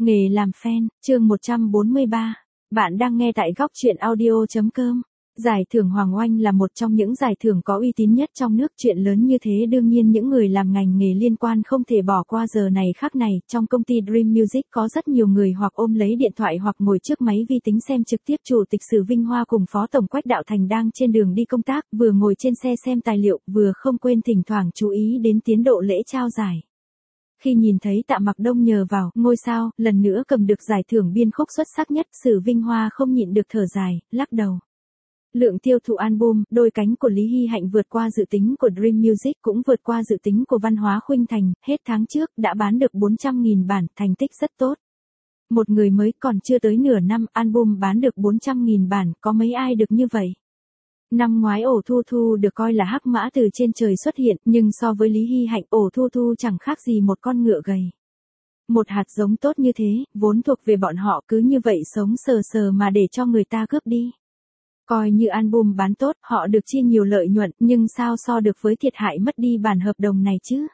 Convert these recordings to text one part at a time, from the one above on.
Nghề làm fan, chương 143. Bạn đang nghe tại góc truyện audio.com. Giải thưởng Hoàng Oanh là một trong những giải thưởng có uy tín nhất trong nước. Chuyện lớn như thế đương nhiên những người làm ngành nghề liên quan không thể bỏ qua giờ này khắc này. Trong công ty Dream Music có rất nhiều người hoặc ôm lấy điện thoại hoặc ngồi trước máy vi tính xem trực tiếp. Chủ tịch Sử Vinh Hoa cùng Phó Tổng Quách Đạo Thành đang trên đường đi công tác, vừa ngồi trên xe xem tài liệu, vừa không quên thỉnh thoảng chú ý đến tiến độ lễ trao giải. Khi nhìn thấy Tạ Mặc Đông nhờ vào ngôi sao, lần nữa cầm được giải thưởng biên khúc xuất sắc nhất, Sử Vinh Hoa không nhịn được thở dài, lắc đầu. Lượng tiêu thụ album Đôi Cánh của Lý Hy Hạnh vượt qua dự tính của Dream Music, cũng vượt qua dự tính của Văn hóa Khuynh Thành, hết tháng trước đã bán được 400.000 bản, thành tích rất tốt. Một người mới còn chưa tới nửa năm, album bán được 400.000 bản, có mấy ai được như vậy. Năm ngoái Ổ Thu Thu được coi là hắc mã từ trên trời xuất hiện, nhưng so với Lý Hy Hạnh, Ổ Thu Thu chẳng khác gì một con ngựa gầy. Một hạt giống tốt như thế, vốn thuộc về bọn họ, cứ như vậy sống sờ sờ mà để cho người ta cướp đi. Coi như album bán tốt, họ được chia nhiều lợi nhuận, nhưng sao so được với thiệt hại mất đi bản hợp đồng này chứ?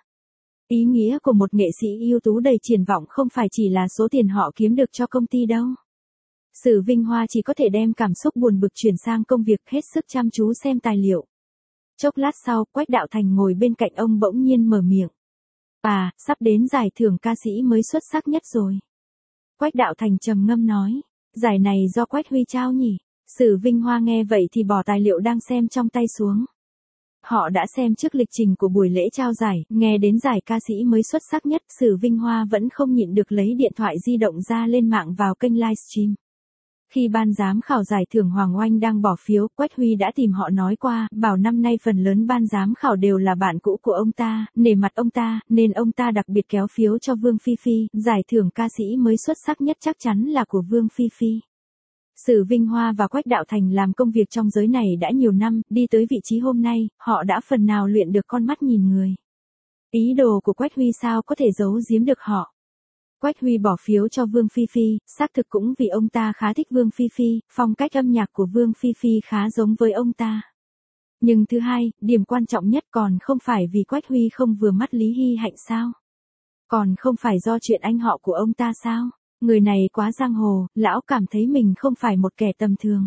Ý nghĩa của một nghệ sĩ ưu tú đầy triển vọng không phải chỉ là số tiền họ kiếm được cho công ty đâu. Sử Vinh Hoa chỉ có thể đem cảm xúc buồn bực chuyển sang công việc, hết sức chăm chú xem tài liệu. Chốc lát sau, Quách Đạo Thành ngồi bên cạnh ông bỗng nhiên mở miệng. Sắp đến giải thưởng ca sĩ mới xuất sắc nhất rồi. Quách Đạo Thành trầm ngâm nói. Giải này do Quách Huy trao nhỉ? Sử Vinh Hoa nghe vậy thì bỏ tài liệu đang xem trong tay xuống. Họ đã xem trước lịch trình của buổi lễ trao giải, nghe đến giải ca sĩ mới xuất sắc nhất, Sử Vinh Hoa vẫn không nhịn được lấy điện thoại di động ra lên mạng vào kênh livestream. Khi ban giám khảo giải thưởng Hoàng Oanh đang bỏ phiếu, Quách Huy đã tìm họ nói qua, bảo năm nay phần lớn ban giám khảo đều là bạn cũ của ông ta, nể mặt ông ta, nên ông ta đặc biệt kéo phiếu cho Vương Phi Phi, giải thưởng ca sĩ mới xuất sắc nhất chắc chắn là của Vương Phi Phi. Sử Vinh Hoa và Quách Đạo Thành làm công việc trong giới này đã nhiều năm, đi tới vị trí hôm nay, họ đã phần nào luyện được con mắt nhìn người. Ý đồ của Quách Huy sao có thể giấu giếm được họ. Quách Huy bỏ phiếu cho Vương Phi Phi, xác thực cũng vì ông ta khá thích Vương Phi Phi, phong cách âm nhạc của Vương Phi Phi khá giống với ông ta. Nhưng thứ hai, điểm quan trọng nhất còn không phải vì Quách Huy không vừa mắt Lý Hy Hạnh sao? Còn không phải do chuyện anh họ của ông ta sao? Người này quá giang hồ, lão cảm thấy mình không phải một kẻ tầm thường.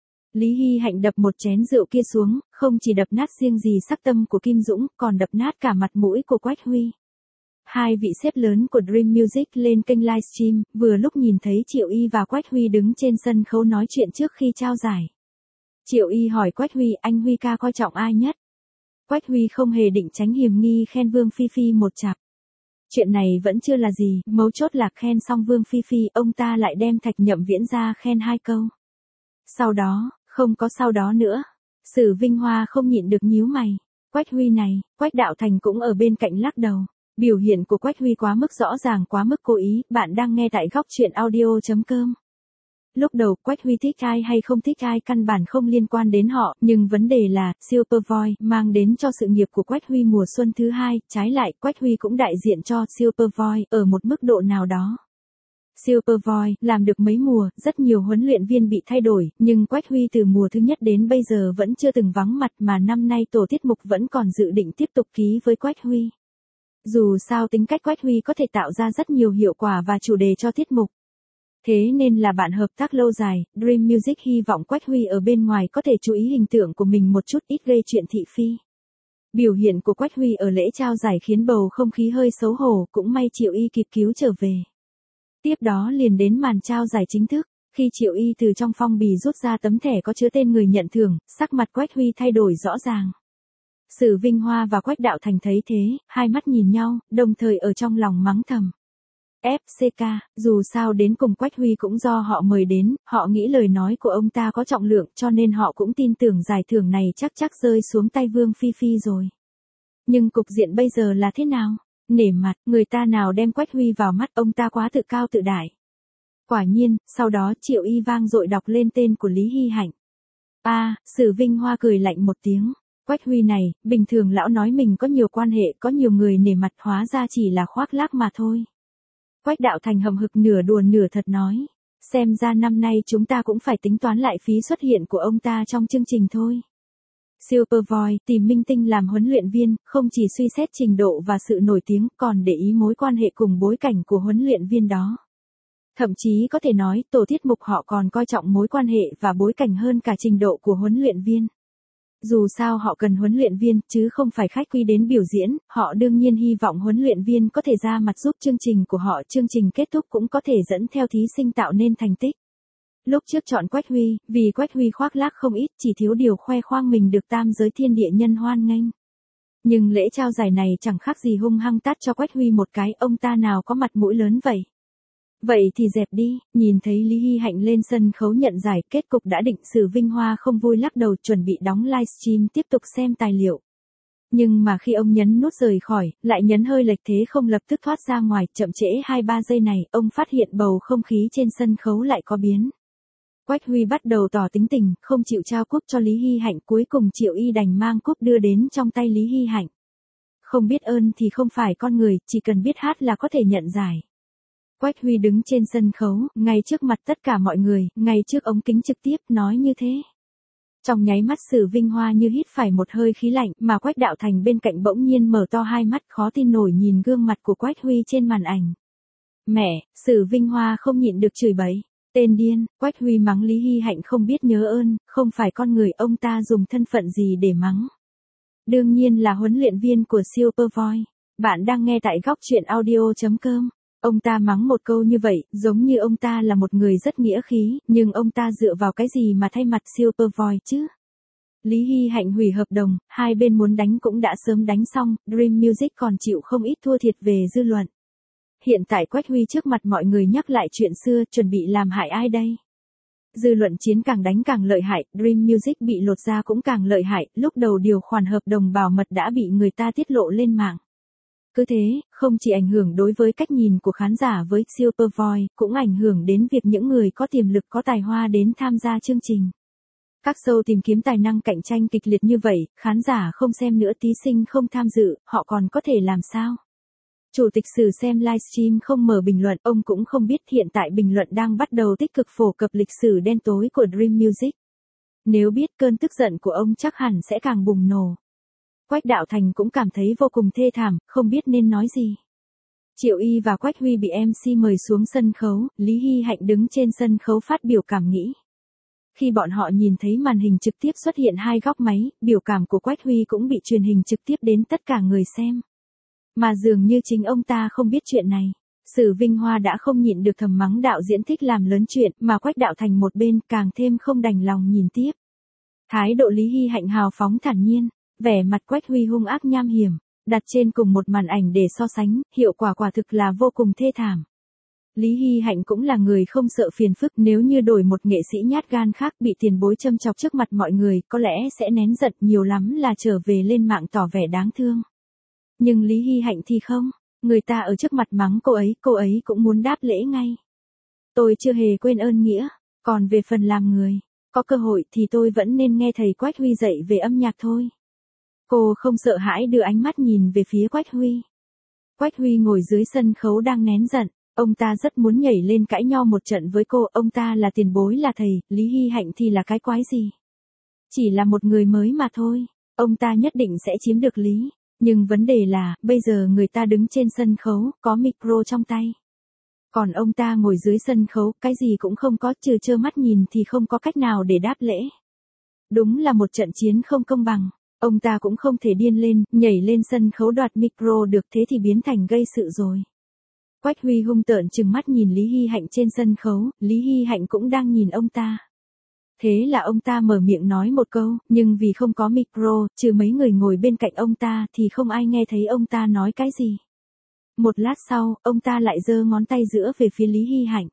Lý Hy Hạnh đập một chén rượu kia xuống, không chỉ đập nát riêng gì sắc tâm của Kim Dũng, còn đập nát cả mặt mũi của Quách Huy. Hai vị sếp lớn của Dream Music lên kênh livestream, vừa lúc nhìn thấy Triệu Y và Quách Huy đứng trên sân khấu nói chuyện trước khi trao giải. Triệu Y hỏi Quách Huy, anh Huy ca coi trọng ai nhất? Quách Huy không hề định tránh hiểm nghi khen Vương Phi Phi một chặp. Chuyện này vẫn chưa là gì, mấu chốt là khen xong Vương Phi Phi, ông ta lại đem Thạch Nhậm Viễn ra khen 2 câu. Sau đó, không có sau đó nữa. Sử Vinh Hoa không nhịn được nhíu mày. Quách Huy này, Quách Đạo Thành cũng ở bên cạnh lắc đầu. Biểu hiện của Quách Huy quá mức rõ ràng, quá mức cố ý. Bạn đang nghe tại góc truyện audio.com. Lúc đầu, Quách Huy thích ai hay không thích ai căn bản không liên quan đến họ, nhưng vấn đề là, Supervoice mang đến cho sự nghiệp của Quách Huy mùa xuân thứ 2, trái lại, Quách Huy cũng đại diện cho Supervoice ở một mức độ nào đó. Supervoice làm được mấy mùa, rất nhiều huấn luyện viên bị thay đổi, nhưng Quách Huy từ mùa thứ nhất đến bây giờ vẫn chưa từng vắng mặt, mà năm nay tổ tiết mục vẫn còn dự định tiếp tục ký với Quách Huy. Dù sao tính cách Quách Huy có thể tạo ra rất nhiều hiệu quả và chủ đề cho tiết mục. Thế nên là bạn hợp tác lâu dài, Dream Music hy vọng Quách Huy ở bên ngoài có thể chú ý hình tượng của mình một chút, ít gây chuyện thị phi. Biểu hiện của Quách Huy ở lễ trao giải khiến bầu không khí hơi xấu hổ, cũng may Triệu Y kịp cứu trở về. Tiếp đó liền đến màn trao giải chính thức, khi Triệu Y từ trong phong bì rút ra tấm thẻ có chứa tên người nhận thưởng, sắc mặt Quách Huy thay đổi rõ ràng. Sử Vinh Hoa và Quách Đạo Thành thấy thế, hai mắt nhìn nhau, đồng thời ở trong lòng mắng thầm. FCK, dù sao đến cùng Quách Huy cũng do họ mời đến, họ nghĩ lời nói của ông ta có trọng lượng, cho nên họ cũng tin tưởng giải thưởng này chắc rơi xuống tay Vương Phi Phi rồi. Nhưng cục diện bây giờ là thế nào? Nể mặt, người ta nào đem Quách Huy vào mắt, ông ta quá tự cao tự đại. Quả nhiên, sau đó Triệu Y vang dội đọc lên tên của Lý Hy Hạnh. Sử Vinh Hoa cười lạnh một tiếng. Quách Huy này, bình thường lão nói mình có nhiều quan hệ, có nhiều người nể mặt, hóa ra chỉ là khoác lác mà thôi. Quách Đạo Thành hậm hực nửa đùa nửa thật nói. Xem ra năm nay chúng ta cũng phải tính toán lại phí xuất hiện của ông ta trong chương trình thôi. Supervoice tìm minh tinh làm huấn luyện viên, không chỉ suy xét trình độ và sự nổi tiếng, còn để ý mối quan hệ cùng bối cảnh của huấn luyện viên đó. Thậm chí có thể nói tổ tiết mục họ còn coi trọng mối quan hệ và bối cảnh hơn cả trình độ của huấn luyện viên. Dù sao họ cần huấn luyện viên chứ không phải khách quý đến biểu diễn, họ đương nhiên hy vọng huấn luyện viên có thể ra mặt giúp chương trình của họ, chương trình kết thúc cũng có thể dẫn theo thí sinh tạo nên thành tích. Lúc trước chọn Quách Huy, vì Quách Huy khoác lác không ít, chỉ thiếu điều khoe khoang mình được tam giới thiên địa nhân hoan nghênh. Nhưng lễ trao giải này chẳng khác gì hung hăng tát cho Quách Huy một cái, ông ta nào có mặt mũi lớn vậy. Vậy thì dẹp đi, nhìn thấy Lý Hy Hạnh lên sân khấu nhận giải, kết cục đã định, Sử Vinh Hoa không vui lắc đầu chuẩn bị đóng livestream tiếp tục xem tài liệu. Nhưng mà khi ông nhấn nút rời khỏi, lại nhấn hơi lệch thế không lập tức thoát ra ngoài, chậm trễ 2-3 giây này, ông phát hiện bầu không khí trên sân khấu lại có biến. Quách Huy bắt đầu tỏ tính tình, không chịu trao cúp cho Lý Hy Hạnh, cuối cùng Triệu Y đành mang cúp đưa đến trong tay Lý Hy Hạnh. Không biết ơn thì không phải con người, chỉ cần biết hát là có thể nhận giải. Quách Huy đứng trên sân khấu, ngay trước mặt tất cả mọi người, ngay trước ống kính trực tiếp, nói như thế. Trong nháy mắt Sử Vinh Hoa như hít phải một hơi khí lạnh, mà Quách Đạo Thành bên cạnh bỗng nhiên mở to hai mắt khó tin nổi nhìn gương mặt của Quách Huy trên màn ảnh. Mẹ, Sử Vinh Hoa không nhịn được chửi bậy. Tên điên, Quách Huy mắng Lý Hy Hạnh không biết nhớ ơn, không phải con người, ông ta dùng thân phận gì để mắng. Đương nhiên là huấn luyện viên của Supervoice. Bạn đang nghe tại góc truyện audio.com. Ông ta mắng một câu như vậy, giống như ông ta là một người rất nghĩa khí, nhưng ông ta dựa vào cái gì mà thay mặt Supervoice chứ? Lý Hy Hạnh hủy hợp đồng, hai bên muốn đánh cũng đã sớm đánh xong, Dream Music còn chịu không ít thua thiệt về dư luận. Hiện tại Quách Huy trước mặt mọi người nhắc lại chuyện xưa, chuẩn bị làm hại ai đây? Dư luận chiến càng đánh càng lợi hại, Dream Music bị lột ra cũng càng lợi hại, lúc đầu điều khoản hợp đồng bảo mật đã bị người ta tiết lộ lên mạng. Cứ thế, không chỉ ảnh hưởng đối với cách nhìn của khán giả với Supervoice, cũng ảnh hưởng đến việc những người có tiềm lực có tài hoa đến tham gia chương trình. Các show tìm kiếm tài năng cạnh tranh kịch liệt như vậy, khán giả không xem nữa, thí sinh không tham dự, họ còn có thể làm sao? Chủ tịch Sử xem livestream không mở bình luận, ông cũng không biết hiện tại bình luận đang bắt đầu tích cực phổ cập lịch sử đen tối của Dream Music. Nếu biết cơn tức giận của ông chắc hẳn sẽ càng bùng nổ. Quách Đạo Thành cũng cảm thấy vô cùng thê thảm, không biết nên nói gì. Triệu Y và Quách Huy bị MC mời xuống sân khấu, Lý Hy Hạnh đứng trên sân khấu phát biểu cảm nghĩ. Khi bọn họ nhìn thấy màn hình trực tiếp xuất hiện hai góc máy, biểu cảm của Quách Huy cũng bị truyền hình trực tiếp đến tất cả người xem. Mà dường như chính ông ta không biết chuyện này. Sử Vinh Hoa đã không nhịn được thầm mắng đạo diễn thích làm lớn chuyện, mà Quách Đạo Thành một bên càng thêm không đành lòng nhìn tiếp. Thái độ Lý Hy Hạnh hào phóng thản nhiên, vẻ mặt Quách Huy hung ác nham hiểm, đặt trên cùng một màn ảnh để so sánh, hiệu quả quả thực là vô cùng thê thảm. Lý Hy Hạnh cũng là người không sợ phiền phức, nếu như đổi một nghệ sĩ nhát gan khác bị tiền bối châm chọc trước mặt mọi người, có lẽ sẽ nén giận, nhiều lắm là trở về lên mạng tỏ vẻ đáng thương. Nhưng Lý Hy Hạnh thì không, người ta ở trước mặt mắng cô ấy cũng muốn đáp lễ ngay. Tôi chưa hề quên ơn nghĩa, còn về phần làm người, có cơ hội thì tôi vẫn nên nghe thầy Quách Huy dạy về âm nhạc thôi. Cô không sợ hãi đưa ánh mắt nhìn về phía Quách Huy. Quách Huy ngồi dưới sân khấu đang nén giận, ông ta rất muốn nhảy lên cãi nho một trận với cô, ông ta là tiền bối là thầy, Lý Hy Hạnh thì là cái quái gì? Chỉ là một người mới mà thôi, ông ta nhất định sẽ chiếm được lý. Nhưng vấn đề là, bây giờ người ta đứng trên sân khấu, có micro trong tay. Còn ông ta ngồi dưới sân khấu, cái gì cũng không có, trừ trơ mắt nhìn thì không có cách nào để đáp lễ. Đúng là một trận chiến không công bằng. Ông ta cũng không thể điên lên, nhảy lên sân khấu đoạt micro được, thế thì biến thành gây sự rồi. Quách Huy hung tợn trừng mắt nhìn Lý Hy Hạnh trên sân khấu, Lý Hy Hạnh cũng đang nhìn ông ta. Thế là ông ta mở miệng nói một câu, nhưng vì không có micro, trừ mấy người ngồi bên cạnh ông ta thì không ai nghe thấy ông ta nói cái gì. Một lát sau, ông ta lại giơ ngón tay giữa về phía Lý Hy Hạnh.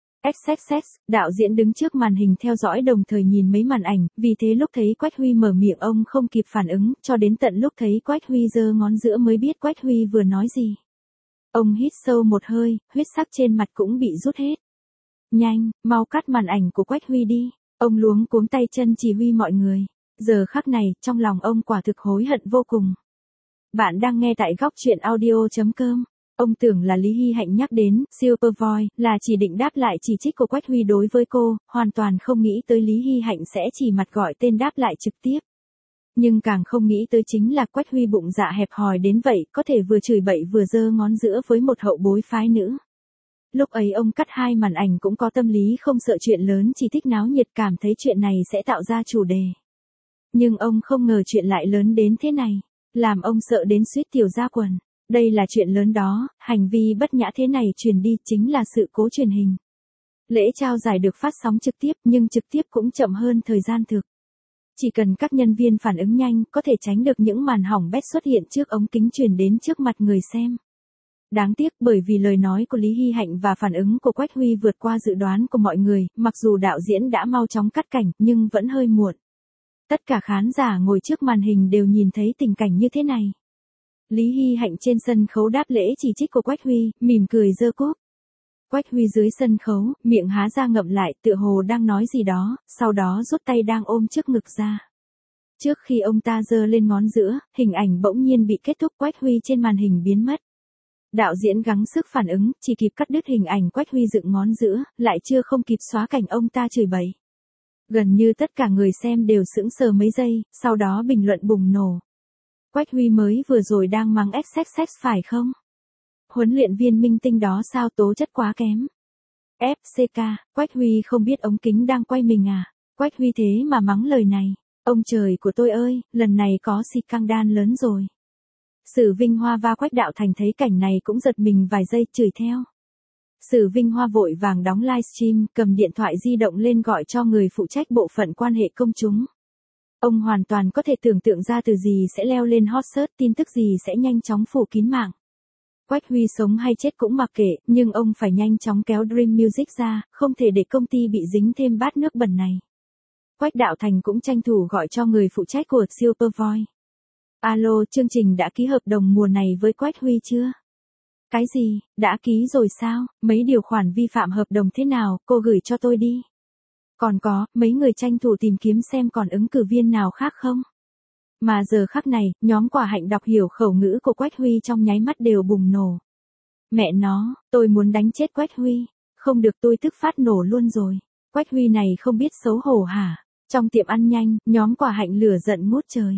XXX, đạo diễn đứng trước màn hình theo dõi đồng thời nhìn mấy màn ảnh, vì thế lúc thấy Quách Huy mở miệng ông không kịp phản ứng, cho đến tận lúc thấy Quách Huy giơ ngón giữa mới biết Quách Huy vừa nói gì. Ông hít sâu một hơi, huyết sắc trên mặt cũng bị rút hết. Nhanh, mau cắt màn ảnh của Quách Huy đi. Ông luống cuống tay chân chỉ huy mọi người. Giờ khắc này, trong lòng ông quả thực hối hận vô cùng. Bạn đang nghe tại góc truyện audio.com. Ông tưởng là Lý Hy Hạnh nhắc đến Supervoice là chỉ định đáp lại chỉ trích của Quách Huy đối với cô, hoàn toàn không nghĩ tới Lý Hy Hạnh sẽ chỉ mặt gọi tên đáp lại trực tiếp. Nhưng càng không nghĩ tới chính là Quách Huy bụng dạ hẹp hòi đến vậy, có thể vừa chửi bậy vừa giơ ngón giữa với một hậu bối phái nữ. Lúc ấy ông cắt 2 màn ảnh cũng có tâm lý không sợ chuyện lớn, chỉ thích náo nhiệt, cảm thấy chuyện này sẽ tạo ra chủ đề. Nhưng ông không ngờ chuyện lại lớn đến thế này, làm ông sợ đến suýt tiểu ra quần. Đây là chuyện lớn đó, hành vi bất nhã thế này truyền đi chính là sự cố truyền hình. Lễ trao giải được phát sóng trực tiếp nhưng trực tiếp cũng chậm hơn thời gian thực. Chỉ cần các nhân viên phản ứng nhanh có thể tránh được những màn hỏng bét xuất hiện trước ống kính truyền đến trước mặt người xem. Đáng tiếc bởi vì lời nói của Lý Hy Hạnh và phản ứng của Quách Huy vượt qua dự đoán của mọi người, mặc dù đạo diễn đã mau chóng cắt cảnh nhưng vẫn hơi muộn. Tất cả khán giả ngồi trước màn hình đều nhìn thấy tình cảnh như thế này. Lý Hy Hạnh trên sân khấu đáp lễ chỉ trích của Quách Huy, mỉm cười giơ cúp. Quách Huy dưới sân khấu, miệng há ra ngậm lại, tựa hồ đang nói gì đó, sau đó rút tay đang ôm trước ngực ra. Trước khi ông ta giơ lên ngón giữa, hình ảnh bỗng nhiên bị kết thúc, Quách Huy trên màn hình biến mất. Đạo diễn gắng sức phản ứng, chỉ kịp cắt đứt hình ảnh Quách Huy dựng ngón giữa, lại chưa không kịp xóa cảnh ông ta chửi bậy. Gần như tất cả người xem đều sững sờ mấy giây, sau đó bình luận bùng nổ. Quách Huy mới vừa rồi đang mắng XXX phải không? Huấn luyện viên minh tinh đó sao tố chất quá kém? FCK, Quách Huy không biết ống kính đang quay mình à? Quách Huy thế mà mắng lời này. Ông trời của tôi ơi, lần này có scandal lớn rồi. Sử Vinh Hoa và Quách Đạo Thành thấy cảnh này cũng giật mình vài giây, chửi theo. Sử Vinh Hoa vội vàng đóng livestream, cầm điện thoại di động lên gọi cho người phụ trách bộ phận quan hệ công chúng. Ông hoàn toàn có thể tưởng tượng ra từ gì sẽ leo lên hot search, tin tức gì sẽ nhanh chóng phủ kín mạng. Quách Huy sống hay chết cũng mặc kệ, nhưng ông phải nhanh chóng kéo Dream Music ra, không thể để công ty bị dính thêm bát nước bẩn này. Quách Đạo Thành cũng tranh thủ gọi cho người phụ trách của Supervoice. Alo, chương trình đã ký hợp đồng mùa này với Quách Huy chưa? Cái gì, đã ký rồi sao? Mấy điều khoản vi phạm hợp đồng thế nào, cô gửi cho tôi đi. Còn có, mấy người tranh thủ tìm kiếm xem còn ứng cử viên nào khác không? Mà giờ khắc này, nhóm Quả Hạnh đọc hiểu khẩu ngữ của Quách Huy trong nháy mắt đều bùng nổ. Mẹ nó, tôi muốn đánh chết Quách Huy. Không được, tôi tức phát nổ luôn rồi. Quách Huy này không biết xấu hổ hả? Trong tiệm ăn nhanh, nhóm Quả Hạnh lửa giận ngút trời.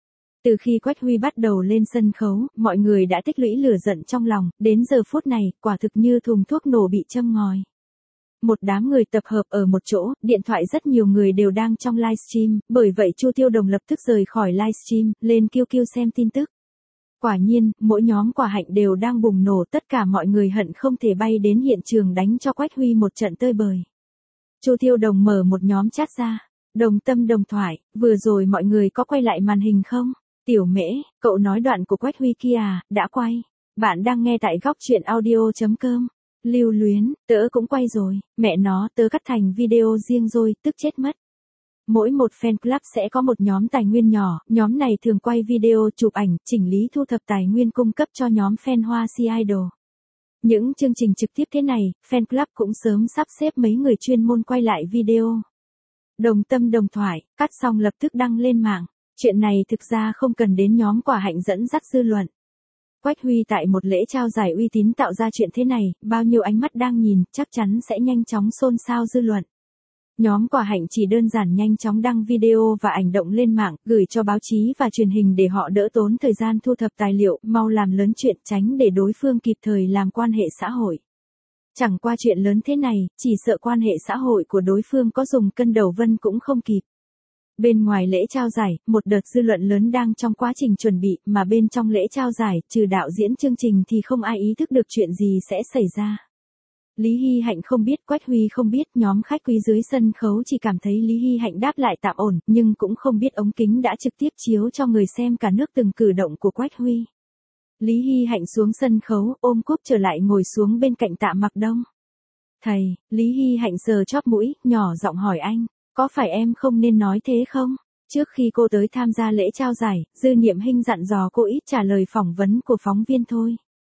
Từ khi Quách Huy bắt đầu lên sân khấu, mọi người đã tích lũy lửa giận trong lòng, đến giờ phút này, quả thực như thùng thuốc nổ bị châm ngòi. Một đám người tập hợp ở một chỗ, điện thoại rất nhiều người đều đang trong livestream, bởi vậy Chu Tiêu Đồng lập tức rời khỏi livestream, lên QQ xem tin tức. Quả nhiên, mỗi nhóm Quả Hạnh đều đang bùng nổ, tất cả mọi người hận không thể bay đến hiện trường đánh cho Quách Huy một trận tơi bời. Chu Tiêu Đồng mở một nhóm chat ra. Đồng tâm đồng thoại, vừa rồi mọi người có quay lại màn hình không? Tiểu Mễ, cậu nói đoạn của Quách Huy kia à, đã quay. Bạn đang nghe tại góc truyện audio.com. Lưu Luyến, tớ cũng quay rồi, mẹ nó, tớ cắt thành video riêng rồi, tức chết mất. Mỗi một fan club sẽ có một nhóm tài nguyên nhỏ, nhóm này thường quay video, chụp ảnh, chỉnh lý thu thập tài nguyên cung cấp cho nhóm fan Hoa Si Idol. Những chương trình trực tiếp thế này, fan club cũng sớm sắp xếp mấy người chuyên môn quay lại video. Đồng tâm đồng thoại, cắt xong lập tức đăng lên mạng. Chuyện này thực ra không cần đến nhóm Quả Hạnh dẫn dắt dư luận. Quách Huy tại một lễ trao giải uy tín tạo ra chuyện thế này, bao nhiêu ánh mắt đang nhìn, chắc chắn sẽ nhanh chóng xôn xao dư luận. Nhóm Quả Hạnh chỉ đơn giản nhanh chóng đăng video và ảnh động lên mạng, gửi cho báo chí và truyền hình để họ đỡ tốn thời gian thu thập tài liệu, mau làm lớn chuyện, tránh để đối phương kịp thời làm quan hệ xã hội. Chẳng qua chuyện lớn thế này, chỉ sợ quan hệ xã hội của đối phương có dùng cân đầu vân cũng không kịp. Bên ngoài lễ trao giải, một đợt dư luận lớn đang trong quá trình chuẩn bị, mà bên trong lễ trao giải, trừ đạo diễn chương trình thì không ai ý thức được chuyện gì sẽ xảy ra. Lý Hy Hạnh không biết, Quách Huy không biết, nhóm khách quý dưới sân khấu chỉ cảm thấy Lý Hy Hạnh đáp lại tạm ổn, nhưng cũng không biết ống kính đã trực tiếp chiếu cho người xem cả nước từng cử động của Quách Huy. Lý Hy Hạnh xuống sân khấu, ôm cúp trở lại ngồi xuống bên cạnh Tạ Mặc Đông. Thầy, Lý Hy Hạnh sờ chóp mũi, nhỏ giọng hỏi anh, có phải em không nên nói thế không? Trước khi cô tới tham gia lễ trao giải, Dư Niệm Hinh dặn dò cô ít trả lời phỏng vấn của phóng viên thôi.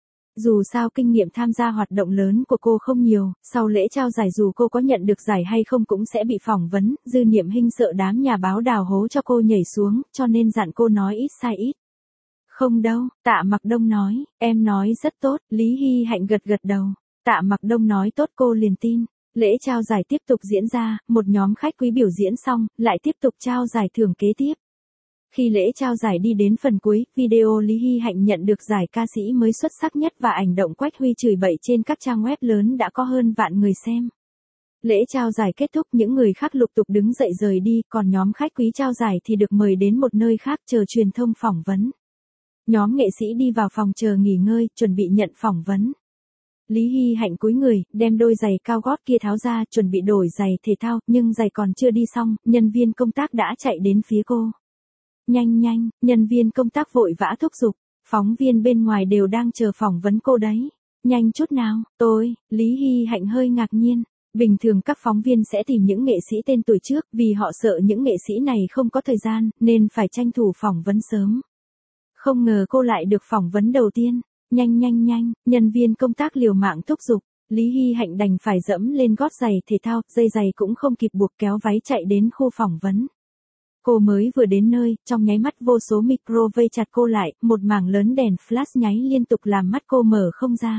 Dù sao kinh nghiệm tham gia hoạt động lớn của cô không nhiều, sau lễ trao giải dù cô có nhận được giải hay không cũng sẽ bị phỏng vấn, Dư Niệm Hinh sợ đám nhà báo đào hố cho cô nhảy xuống, cho nên dặn cô nói ít sai ít. Không đâu, Tạ Mặc Đông nói, em nói rất tốt, Lý Hy Hạnh gật gật đầu. Tạ Mặc Đông nói tốt cô liền tin. Lễ trao giải tiếp tục diễn ra, một nhóm khách quý biểu diễn xong, lại tiếp tục trao giải thưởng kế tiếp. Khi lễ trao giải đi đến phần cuối, video Lý Hy Hạnh nhận được giải ca sĩ mới xuất sắc nhất và ảnh động Quách Huy chửi bậy trên các trang web lớn đã có hơn vạn người xem. Lễ trao giải kết thúc, những người khác lục tục đứng dậy rời đi, còn nhóm khách quý trao giải thì được mời đến một nơi khác chờ truyền thông phỏng vấn. Nhóm nghệ sĩ đi vào phòng chờ nghỉ ngơi, chuẩn bị nhận phỏng vấn. Lý Hy Hạnh cúi người, đem đôi giày cao gót kia tháo ra, chuẩn bị đổi giày thể thao, nhưng giày còn chưa đi xong, nhân viên công tác đã chạy đến phía cô. Nhanh nhanh, nhân viên công tác vội vã thúc giục, phóng viên bên ngoài đều đang chờ phỏng vấn cô đấy. Nhanh chút nào, Lý Hy Hạnh hơi ngạc nhiên. Bình thường các phóng viên sẽ tìm những nghệ sĩ tên tuổi trước, vì họ sợ những nghệ sĩ này không có thời gian, nên phải tranh thủ phỏng vấn sớm. Không ngờ cô lại được phỏng vấn đầu tiên. Nhanh nhanh nhanh, nhân viên công tác liều mạng thúc giục. Lý Hy Hạnh đành phải dẫm lên gót giày thể thao, dây giày cũng không kịp buộc, kéo váy chạy đến khu phỏng vấn. Cô mới vừa đến nơi, trong nháy mắt vô số micro vây chặt cô lại, một mảng lớn đèn flash nháy liên tục làm mắt cô mở không ra.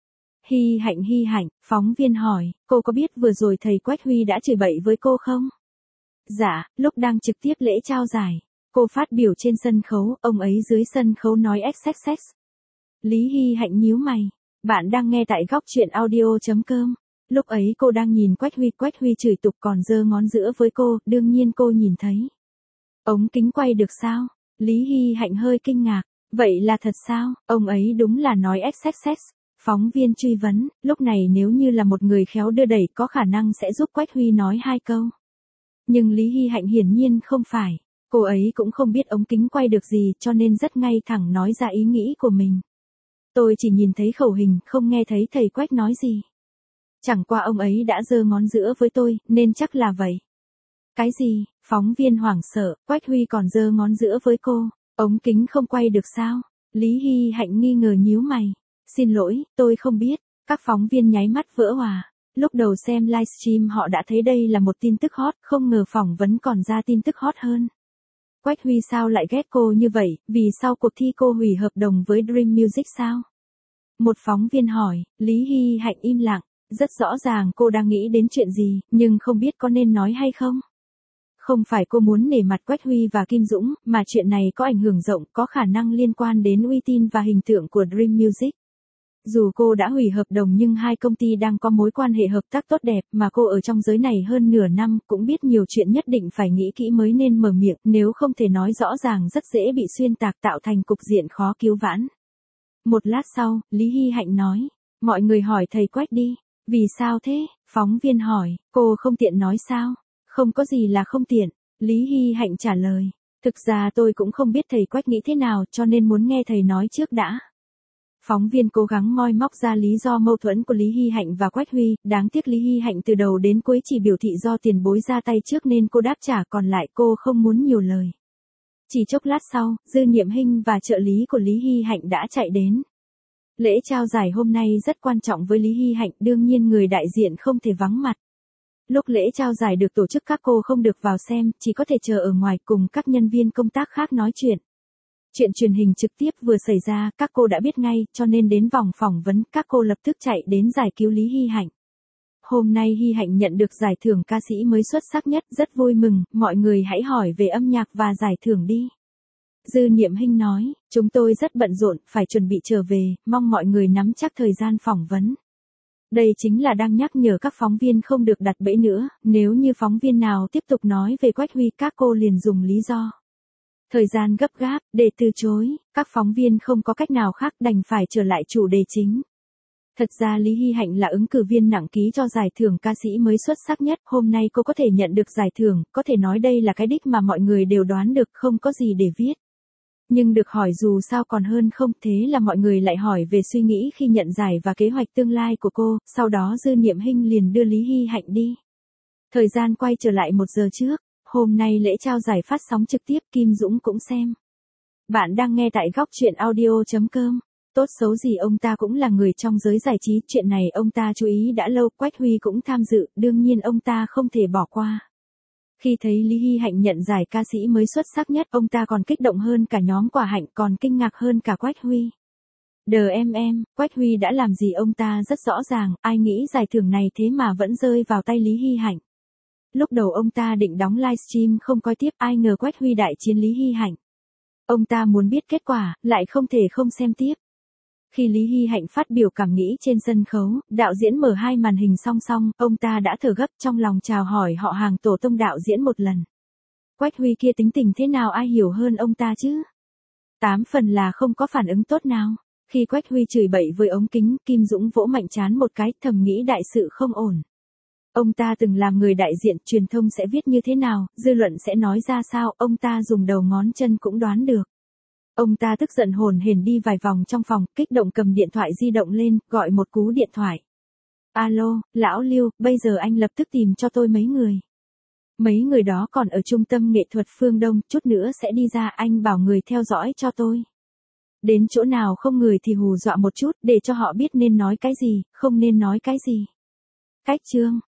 Hy Hạnh, phóng viên hỏi, cô có biết vừa rồi thầy Quách Huy đã chửi bậy với cô không? Dạ, lúc đang trực tiếp lễ trao giải, cô phát biểu trên sân khấu, ông ấy dưới sân khấu nói XXX. Lý Hy Hạnh nhíu mày, bạn đang nghe tại góc truyện audio.com. Lúc ấy cô đang nhìn Quách Huy chửi tục còn giơ ngón giữa với cô, đương nhiên cô nhìn thấy. Ống kính quay được sao? Lý Hy Hạnh hơi kinh ngạc, vậy là thật sao? Ông ấy đúng là nói XXX. Phóng viên truy vấn, lúc này nếu như là một người khéo đưa đẩy có khả năng sẽ giúp Quách Huy nói 2 câu. Nhưng Lý Hy Hạnh hiển nhiên không phải, cô ấy cũng không biết ống kính quay được gì cho nên rất ngay thẳng nói ra ý nghĩ của mình. Tôi chỉ nhìn thấy khẩu hình, không nghe thấy thầy Quách nói gì. Chẳng qua ông ấy đã giơ ngón giữa với tôi, nên chắc là vậy. Cái gì? Phóng viên hoảng sợ, Quách Huy còn giơ ngón giữa với cô, ống kính không quay được sao? Lý Hy Hạnh nghi ngờ nhíu mày. Xin lỗi, tôi không biết. Các phóng viên nháy mắt vỡ òa. Lúc đầu xem livestream họ đã thấy đây là một tin tức hot, không ngờ phỏng vấn còn ra tin tức hot hơn. Quách Huy sao lại ghét cô như vậy, vì sau cuộc thi cô hủy hợp đồng với Dream Music sao? Một phóng viên hỏi, Lý Hy Hạnh im lặng, rất rõ ràng cô đang nghĩ đến chuyện gì, nhưng không biết có nên nói hay không. Không phải cô muốn nể mặt Quách Huy và Kim Dũng, mà chuyện này có ảnh hưởng rộng, có khả năng liên quan đến uy tín và hình tượng của Dream Music. Dù cô đã hủy hợp đồng nhưng hai công ty đang có mối quan hệ hợp tác tốt đẹp, mà cô ở trong giới này hơn nửa năm, cũng biết nhiều chuyện nhất định phải nghĩ kỹ mới nên mở miệng, nếu không thể nói rõ ràng rất dễ bị xuyên tạc tạo thành cục diện khó cứu vãn. Một lát sau, Lý Hy Hạnh nói, mọi người hỏi thầy Quách đi, vì sao thế? Phóng viên hỏi, cô không tiện nói sao? Không có gì là không tiện, Lý Hy Hạnh trả lời, thực ra tôi cũng không biết thầy Quách nghĩ thế nào cho nên muốn nghe thầy nói trước đã. Phóng viên cố gắng moi móc ra lý do mâu thuẫn của Lý Hy Hạnh và Quách Huy, đáng tiếc Lý Hy Hạnh từ đầu đến cuối chỉ biểu thị do tiền bối ra tay trước nên cô đáp trả, còn lại cô không muốn nhiều lời. Chỉ chốc lát sau, Dư Niệm Hinh và trợ lý của Lý Hy Hạnh đã chạy đến. Lễ trao giải hôm nay rất quan trọng với Lý Hy Hạnh, đương nhiên người đại diện không thể vắng mặt. Lúc lễ trao giải được tổ chức các cô không được vào xem, chỉ có thể chờ ở ngoài cùng các nhân viên công tác khác nói chuyện. Chuyện truyền hình trực tiếp vừa xảy ra, các cô đã biết ngay, cho nên đến vòng phỏng vấn, các cô lập tức chạy đến giải cứu Lý Hy Hạnh. Hôm nay Hy Hạnh nhận được giải thưởng ca sĩ mới xuất sắc nhất, rất vui mừng, mọi người hãy hỏi về âm nhạc và giải thưởng đi. Dư Niệm Hinh nói, chúng tôi rất bận rộn, phải chuẩn bị trở về, mong mọi người nắm chắc thời gian phỏng vấn. Đây chính là đang nhắc nhở các phóng viên không được đặt bẫy nữa, nếu như phóng viên nào tiếp tục nói về Quách Huy, các cô liền dùng lý do thời gian gấp gáp, để từ chối, các phóng viên không có cách nào khác đành phải trở lại chủ đề chính. Thật ra Lý Hy Hạnh là ứng cử viên nặng ký cho giải thưởng ca sĩ mới xuất sắc nhất, hôm nay cô có thể nhận được giải thưởng, có thể nói đây là cái đích mà mọi người đều đoán được, không có gì để viết. Nhưng được hỏi dù sao còn hơn không, thế là mọi người lại hỏi về suy nghĩ khi nhận giải và kế hoạch tương lai của cô, sau đó Dư Niệm Hinh liền đưa Lý Hy Hạnh đi. Thời gian quay trở lại 1 giờ trước. Hôm nay lễ trao giải phát sóng trực tiếp, Kim Dũng cũng xem. Bạn đang nghe tại góc truyện audio.com. Tốt xấu gì ông ta cũng là người trong giới giải trí, chuyện này ông ta chú ý đã lâu, Quách Huy cũng tham dự, đương nhiên ông ta không thể bỏ qua. Khi thấy Lý Hy Hạnh nhận giải ca sĩ mới xuất sắc nhất, ông ta còn kích động hơn cả nhóm Quả Hạnh, còn kinh ngạc hơn cả Quách Huy. Quách Huy đã làm gì ông ta rất rõ ràng, ai nghĩ giải thưởng này thế mà vẫn rơi vào tay Lý Hy Hạnh. Lúc đầu ông ta định đóng livestream không coi tiếp, ai ngờ Quách Huy đại chiến Lý Hy Hạnh. Ông ta muốn biết kết quả, lại không thể không xem tiếp. Khi Lý Hy Hạnh phát biểu cảm nghĩ trên sân khấu, đạo diễn mở hai màn hình song song, ông ta đã thở gấp trong lòng chào hỏi họ hàng tổ tông đạo diễn một lần. Quách Huy kia tính tình thế nào ai hiểu hơn ông ta chứ? 8 phần là không có phản ứng tốt nào. Khi Quách Huy chửi bậy với ống kính, Kim Dũng vỗ mạnh trán một cái, thầm nghĩ đại sự không ổn. Ông ta từng làm người đại diện, truyền thông sẽ viết như thế nào, dư luận sẽ nói ra sao, ông ta dùng đầu ngón chân cũng đoán được. Ông ta tức giận hồn hển đi vài vòng trong phòng, kích động cầm điện thoại di động lên, gọi một cú điện thoại. Alo, lão Lưu, bây giờ anh lập tức tìm cho tôi mấy người. Mấy người đó còn ở trung tâm nghệ thuật Phương Đông, chút nữa sẽ đi ra, anh bảo người theo dõi cho tôi. Đến chỗ nào không người thì hù dọa một chút, để cho họ biết nên nói cái gì, không nên nói cái gì. Cách chương